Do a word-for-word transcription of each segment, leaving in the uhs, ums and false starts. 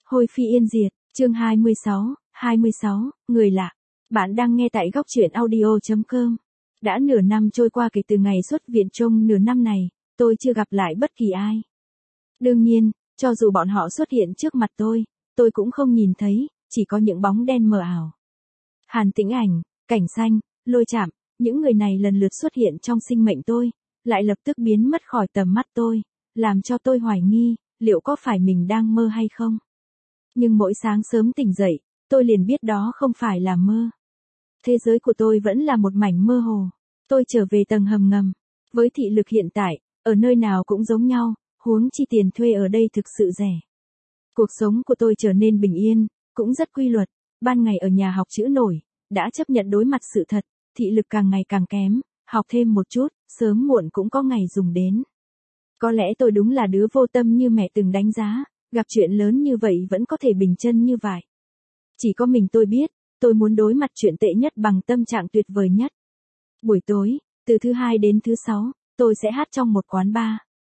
Hôi phi yên diệt, chương hai mươi sáu, hai mươi sáu, người lạ. Bạn đang nghe tại góc truyện audio chấm com. Đã nửa năm trôi qua kể từ ngày xuất viện, trong nửa năm này, tôi chưa gặp lại bất kỳ ai. Đương nhiên, cho dù bọn họ xuất hiện trước mặt tôi, tôi cũng không nhìn thấy, chỉ có những bóng đen mờ ảo. Hàn Tĩnh Ảnh, Cảnh Xanh, Lôi Trạm, những người này lần lượt xuất hiện trong sinh mệnh tôi, lại lập tức biến mất khỏi tầm mắt tôi, làm cho tôi hoài nghi, liệu có phải mình đang mơ hay không? Nhưng mỗi sáng sớm tỉnh dậy, tôi liền biết đó không phải là mơ. Thế giới của tôi vẫn là một mảnh mơ hồ. Tôi trở về tầng hầm ngầm. Với thị lực hiện tại, ở nơi nào cũng giống nhau, huống chi tiền thuê ở đây thực sự rẻ. Cuộc sống của tôi trở nên bình yên, cũng rất quy luật. Ban ngày ở nhà học chữ nổi, đã chấp nhận đối mặt sự thật, thị lực càng ngày càng kém, học thêm một chút, sớm muộn cũng có ngày dùng đến. Có lẽ tôi đúng là đứa vô tâm như mẹ từng đánh giá, gặp chuyện lớn như vậy vẫn có thể bình chân như vậy. Chỉ có mình tôi biết, tôi muốn đối mặt chuyện tệ nhất bằng tâm trạng tuyệt vời nhất. Buổi tối, từ thứ hai đến thứ sáu, tôi sẽ hát trong một quán bar.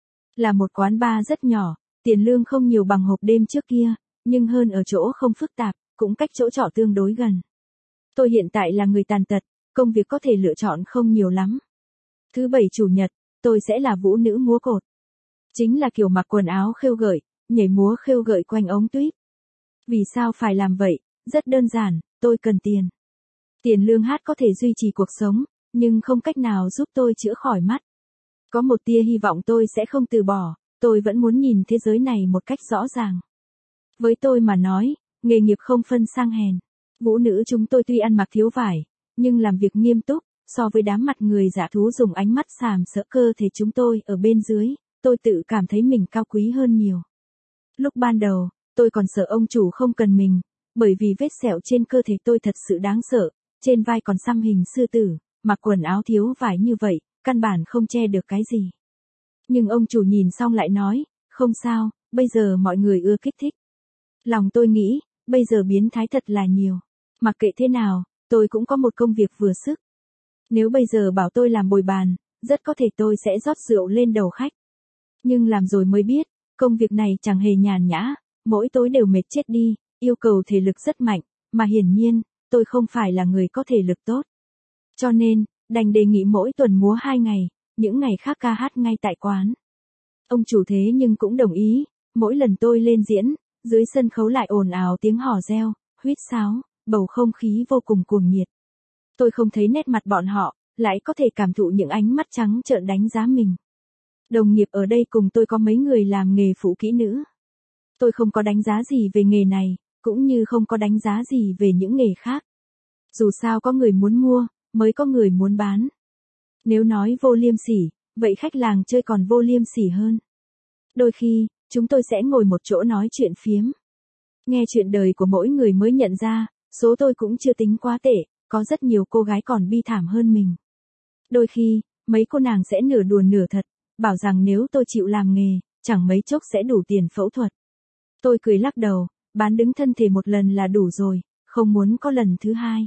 Là một quán bar rất nhỏ, tiền lương không nhiều bằng hộp đêm trước kia, nhưng hơn ở chỗ không phức tạp, cũng cách chỗ trọ tương đối gần. Tôi hiện tại là người tàn tật, công việc có thể lựa chọn không nhiều lắm. Thứ bảy chủ nhật, tôi sẽ là vũ nữ múa cột. Chính là kiểu mặc quần áo khêu gợi, nhảy múa khêu gợi quanh ống tuyết. Vì sao phải làm vậy? Rất đơn giản, tôi cần tiền. Tiền lương hát có thể duy trì cuộc sống, nhưng không cách nào giúp tôi chữa khỏi mắt. Có một tia hy vọng tôi sẽ không từ bỏ, tôi vẫn muốn nhìn thế giới này một cách rõ ràng. Với tôi mà nói, nghề nghiệp không phân sang hèn. Vũ nữ chúng tôi tuy ăn mặc thiếu vải, nhưng làm việc nghiêm túc, so với đám mặt người dã thú dùng ánh mắt sàm sỡ cơ thể chúng tôi ở bên dưới, tôi tự cảm thấy mình cao quý hơn nhiều. Lúc ban đầu, tôi còn sợ ông chủ không cần mình, bởi vì vết sẹo trên cơ thể tôi thật sự đáng sợ, trên vai còn xăm hình sư tử, mặc quần áo thiếu vải như vậy, căn bản không che được cái gì. Nhưng ông chủ nhìn xong lại nói, không sao, bây giờ mọi người ưa kích thích. Lòng tôi nghĩ, bây giờ biến thái thật là nhiều. Mặc kệ thế nào, tôi cũng có một công việc vừa sức. Nếu bây giờ bảo tôi làm bồi bàn, rất có thể tôi sẽ rót rượu lên đầu khách. Nhưng làm rồi mới biết, công việc này chẳng hề nhàn nhã, mỗi tối đều mệt chết đi, yêu cầu thể lực rất mạnh, mà hiển nhiên, tôi không phải là người có thể lực tốt. Cho nên, đành đề nghị mỗi tuần múa hai ngày, những ngày khác ca hát ngay tại quán. Ông chủ thế nhưng cũng đồng ý, mỗi lần tôi lên diễn, dưới sân khấu lại ồn ào tiếng hò reo, huýt sáo, bầu không khí vô cùng cuồng nhiệt. Tôi không thấy nét mặt bọn họ, lại có thể cảm thụ những ánh mắt trắng trợn đánh giá mình. Đồng nghiệp ở đây cùng tôi có mấy người làm nghề phụ kỹ nữ. Tôi không có đánh giá gì về nghề này, cũng như không có đánh giá gì về những nghề khác. Dù sao có người muốn mua, mới có người muốn bán. Nếu nói vô liêm sỉ, vậy khách làng chơi còn vô liêm sỉ hơn. Đôi khi, chúng tôi sẽ ngồi một chỗ nói chuyện phiếm. Nghe chuyện đời của mỗi người mới nhận ra, số tôi cũng chưa tính quá tệ, có rất nhiều cô gái còn bi thảm hơn mình. Đôi khi, mấy cô nàng sẽ nửa đùa nửa thật, bảo rằng nếu tôi chịu làm nghề, chẳng mấy chốc sẽ đủ tiền phẫu thuật. Tôi cười lắc đầu, bán đứng thân thể một lần là đủ rồi, không muốn có lần thứ hai.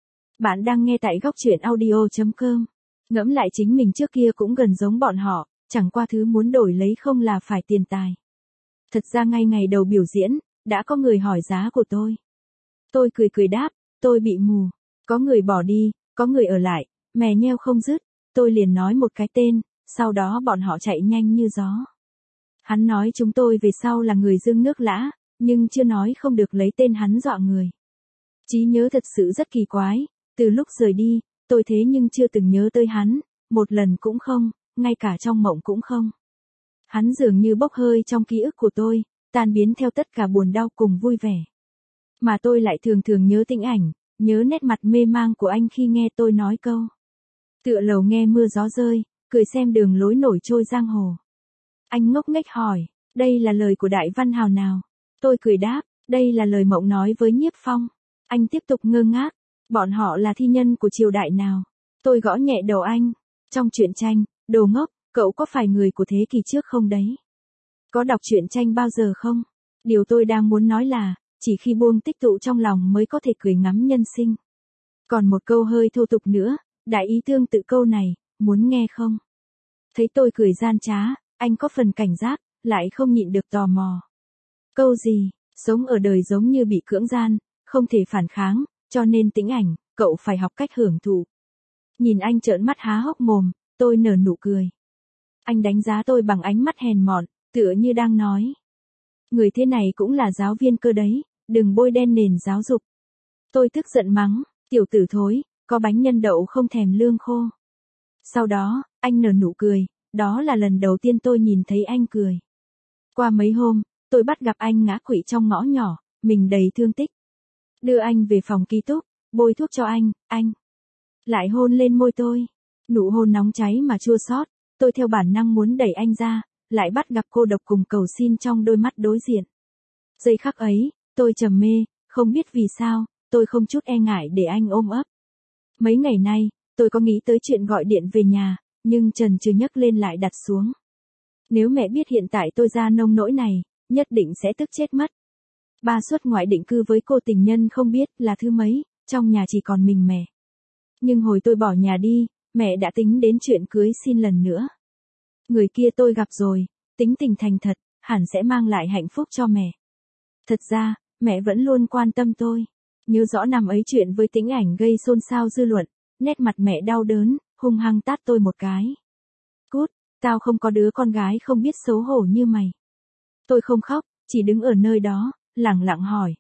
Bạn đang nghe tại góc truyện audio chấm com. Ngẫm lại chính mình trước kia cũng gần giống bọn họ, chẳng qua thứ muốn đổi lấy không là phải tiền tài. Thật ra ngay ngày đầu biểu diễn, đã có người hỏi giá của tôi. Tôi cười cười đáp, tôi bị mù. Có người bỏ đi, có người ở lại, mè nheo không dứt, tôi liền nói một cái tên, sau đó bọn họ chạy nhanh như gió. Hắn nói chúng tôi về sau là người dưng nước lã, nhưng chưa nói không được lấy tên hắn dọa người. Trí nhớ thật sự rất kỳ quái, từ lúc rời đi, tôi thế nhưng chưa từng nhớ tới hắn, một lần cũng không, ngay cả trong mộng cũng không. Hắn dường như bốc hơi trong ký ức của tôi, tan biến theo tất cả buồn đau cùng vui vẻ. Mà tôi lại thường thường nhớ Tĩnh Ảnh, nhớ nét mặt mê mang của anh khi nghe tôi nói câu. Tựa lầu nghe mưa gió rơi, cười xem đường lối nổi trôi giang hồ. Anh ngốc nghếch hỏi, đây là lời của đại văn hào nào? Tôi cười đáp, đây là lời Mộng nói với Nhiếp Phong. Anh tiếp tục ngơ ngác, bọn họ là thi nhân của triều đại nào? Tôi gõ nhẹ đầu anh, trong truyện tranh, đồ ngốc, cậu có phải người của thế kỷ trước không đấy? Có đọc truyện tranh bao giờ không? Điều tôi đang muốn nói là, chỉ khi buông tích tụ trong lòng mới có thể cười ngắm nhân sinh. Còn một câu hơi thô tục nữa, đại ý tương tự câu này, muốn nghe không? Thấy tôi cười gian trá, anh có phần cảnh giác, lại không nhịn được tò mò. Câu gì? Sống ở đời giống như bị cưỡng gian, không thể phản kháng, cho nên Tĩnh Ảnh, cậu phải học cách hưởng thụ. Nhìn anh trợn mắt há hốc mồm, tôi nở nụ cười. Anh đánh giá tôi bằng ánh mắt hèn mọn, tựa như đang nói. Người thế này cũng là giáo viên cơ đấy, đừng bôi đen nền giáo dục. Tôi tức giận mắng, tiểu tử thối, có bánh nhân đậu không thèm lương khô. Sau đó, anh nở nụ cười, đó là lần đầu tiên tôi nhìn thấy anh cười. Qua mấy hôm, tôi bắt gặp anh ngã quỵ trong ngõ nhỏ, mình đầy thương tích. Đưa anh về phòng ký túc, bôi thuốc cho anh, anh lại hôn lên môi tôi. Nụ hôn nóng cháy mà chua xót, tôi theo bản năng muốn đẩy anh ra, lại bắt gặp cô độc cùng cầu xin trong đôi mắt đối diện. Giây khắc ấy, tôi trầm mê, không biết vì sao, tôi không chút e ngại để anh ôm ấp. Mấy ngày nay, tôi có nghĩ tới chuyện gọi điện về nhà, nhưng Trần chưa nhấc lên lại đặt xuống. Nếu mẹ biết hiện tại tôi ra nông nỗi này, nhất định sẽ tức chết mất. Ba xuất ngoại định cư với cô tình nhân không biết là thứ mấy, trong nhà chỉ còn mình mẹ. Nhưng hồi tôi bỏ nhà đi, mẹ đã tính đến chuyện cưới xin lần nữa. Người kia tôi gặp rồi, tính tình thành thật, hẳn sẽ mang lại hạnh phúc cho mẹ. Thật ra, mẹ vẫn luôn quan tâm tôi. Nhớ rõ năm ấy chuyện với Tĩnh Ảnh gây xôn xao dư luận, nét mặt mẹ đau đớn, hung hăng tát tôi một cái. Cút, tao không có đứa con gái không biết xấu hổ như mày. Tôi không khóc, chỉ đứng ở nơi đó, lẳng lặng hỏi.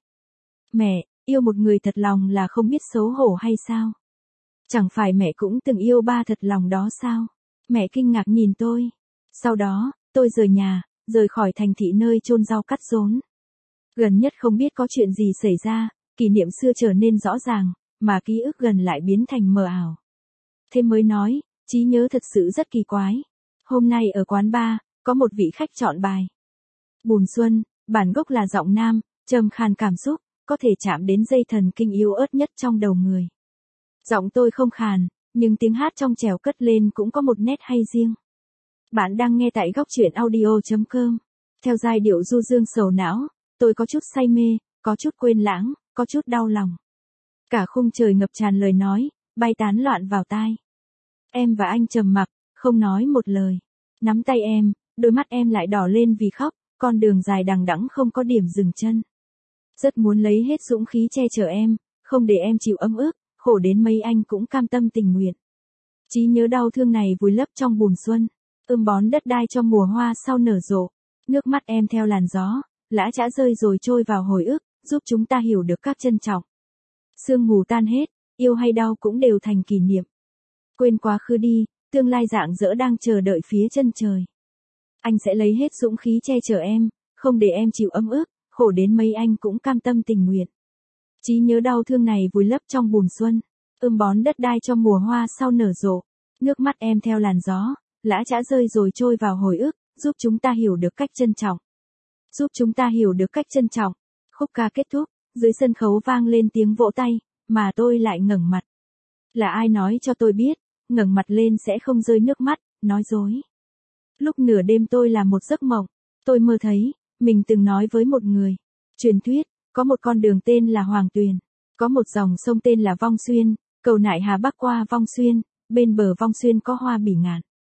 Mẹ, yêu một người thật lòng là không biết xấu hổ hay sao? Chẳng phải mẹ cũng từng yêu ba thật lòng đó sao? Mẹ kinh ngạc nhìn tôi. Sau đó, tôi rời nhà, rời khỏi thành thị nơi chôn rau cắt rốn. Gần nhất không biết có chuyện gì xảy ra, kỷ niệm xưa trở nên rõ ràng, mà ký ức gần lại biến thành mờ ảo. Thế mới nói, trí nhớ thật sự rất kỳ quái. Hôm nay ở quán bar, có một vị khách chọn bài. Bùn Xuân, bản gốc là giọng nam, trầm khàn cảm xúc, có thể chạm đến dây thần kinh yếu ớt nhất trong đầu người. Giọng tôi không khàn, nhưng tiếng hát trong trẻo cất lên cũng có một nét hay riêng. Bạn đang nghe tại góc truyện audio chấm com. Theo giai điệu du dương sầu não, tôi có chút say mê, có chút quên lãng, có chút đau lòng. Cả khung trời ngập tràn lời nói, bay tán loạn vào tai. Em và anh trầm mặc, không nói một lời. Nắm tay em, đôi mắt em lại đỏ lên vì khóc, con đường dài đằng đẵng không có điểm dừng chân. Rất muốn lấy hết dũng khí che chở em, không để em chịu ấm ức, khổ đến mấy anh cũng cam tâm tình nguyện. Trí nhớ đau thương này vùi lấp trong bùn xuân, ươm bón đất đai cho mùa hoa sau nở rộ. Nước mắt em theo làn gió, lã chã rơi rồi trôi vào hồi ức, giúp chúng ta hiểu được các trân trọng. Sương mù tan hết, yêu hay đau cũng đều thành kỷ niệm. Quên quá khứ đi, tương lai rạng rỡ đang chờ đợi phía chân trời. Anh sẽ lấy hết dũng khí che chở em, không để em chịu ấm ức, khổ đến mấy anh cũng cam tâm tình nguyện. Trí nhớ đau thương này vùi lấp trong bùn xuân, ươm bón đất đai cho mùa hoa sau nở rộ. Nước mắt em theo làn gió, lã chã rơi rồi trôi vào hồi ức, giúp chúng ta hiểu được cách trân trọng. Giúp chúng ta hiểu được cách trân trọng. Khúc ca kết thúc, dưới sân khấu vang lên tiếng vỗ tay, mà tôi lại ngẩng mặt. Là ai nói cho tôi biết, ngẩng mặt lên sẽ không rơi nước mắt, nói dối. Lúc nửa đêm tôi là một giấc mộng, tôi mơ thấy, mình từng nói với một người. Truyền thuyết, có một con đường tên là Hoàng Tuyền, có một dòng sông tên là Vong Xuyên, cầu Nại Hà bắc qua Vong Xuyên, bên bờ Vong Xuyên có hoa bỉ ngạn.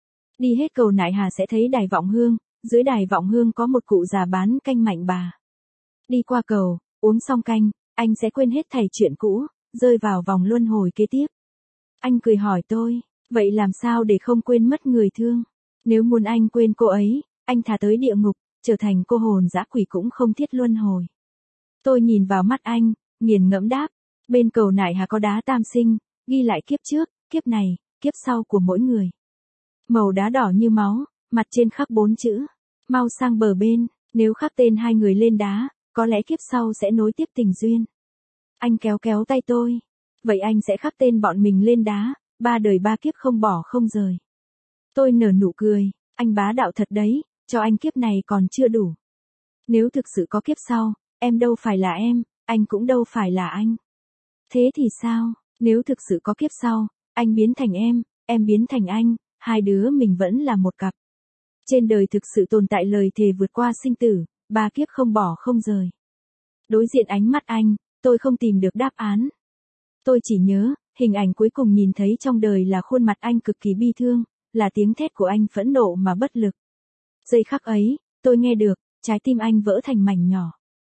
Đi hết cầu Nại Hà sẽ thấy đài Vọng Hương, dưới đài Vọng Hương có một cụ già bán canh mạnh bà. Đi qua cầu, uống xong canh, anh sẽ quên hết thảy chuyện cũ, rơi vào vòng luân hồi kế tiếp. Anh cười hỏi tôi, vậy làm sao để không quên mất người thương? Nếu muốn anh quên cô ấy, anh thả tới địa ngục, trở thành cô hồn dã quỷ cũng không thiết luân hồi. Tôi nhìn vào mắt anh, nghiền ngẫm đáp, bên cầu Nại Hà có đá tam sinh, ghi lại kiếp trước, kiếp này, kiếp sau của mỗi người. Màu đá đỏ như máu, mặt trên khắc bốn chữ, mau sang bờ bên, nếu khắc tên hai người lên đá, có lẽ kiếp sau sẽ nối tiếp tình duyên. Anh kéo kéo tay tôi, vậy anh sẽ khắc tên bọn mình lên đá, ba đời ba kiếp không bỏ không rời. Tôi nở nụ cười, anh bá đạo thật đấy, cho anh kiếp này còn chưa đủ. Nếu thực sự có kiếp sau, em đâu phải là em, anh cũng đâu phải là anh. Thế thì sao, nếu thực sự có kiếp sau, anh biến thành em, em biến thành anh, hai đứa mình vẫn là một cặp. Trên đời thực sự tồn tại lời thề vượt qua sinh tử, ba kiếp không bỏ không rời. Đối diện ánh mắt anh, tôi không tìm được đáp án. Tôi chỉ nhớ, hình ảnh cuối cùng nhìn thấy trong đời là khuôn mặt anh cực kỳ bi thương, là tiếng thét của anh phẫn nộ mà bất lực. Giây khắc ấy, tôi nghe được, trái tim anh vỡ thành mảnh nhỏ.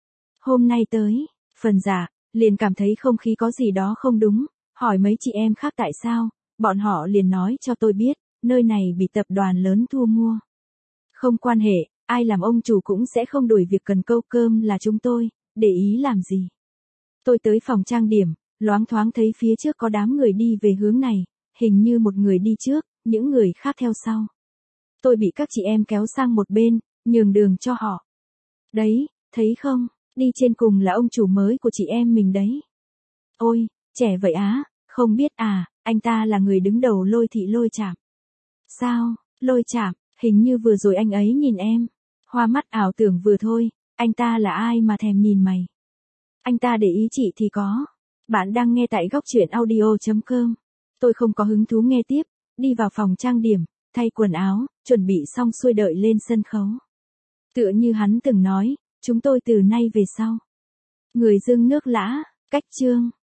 Hôm nay tới, phần dạ, liền cảm thấy không khí có gì đó không đúng, hỏi mấy chị em khác tại sao, bọn họ liền nói cho tôi biết, nơi này bị tập đoàn lớn thu mua. Không quan hệ, ai làm ông chủ cũng sẽ không đuổi việc cần câu cơm là chúng tôi, để ý làm gì. Tôi tới phòng trang điểm, loáng thoáng thấy phía trước có đám người đi về hướng này, hình như một người đi trước, những người khác theo sau. Tôi bị các chị em kéo sang một bên, nhường đường cho họ. Đấy, thấy không, đi trên cùng là ông chủ mới của chị em mình đấy. Ôi, trẻ vậy á, không biết à, anh ta là người đứng đầu Lôi Thị Lôi Trạm. Sao, Lôi Trạm, hình như vừa rồi anh ấy nhìn em. Hoa mắt ảo tưởng vừa thôi, anh ta là ai mà thèm nhìn mày. Anh ta để ý chị thì có. Bạn đang nghe tại góc truyện audio.com. Tôi không có hứng thú nghe tiếp, đi vào phòng trang điểm, thay quần áo, chuẩn bị xong xuôi đợi lên sân khấu. Tựa như hắn từng nói, chúng tôi từ nay về sau. Người dưng nước lã, cách chương.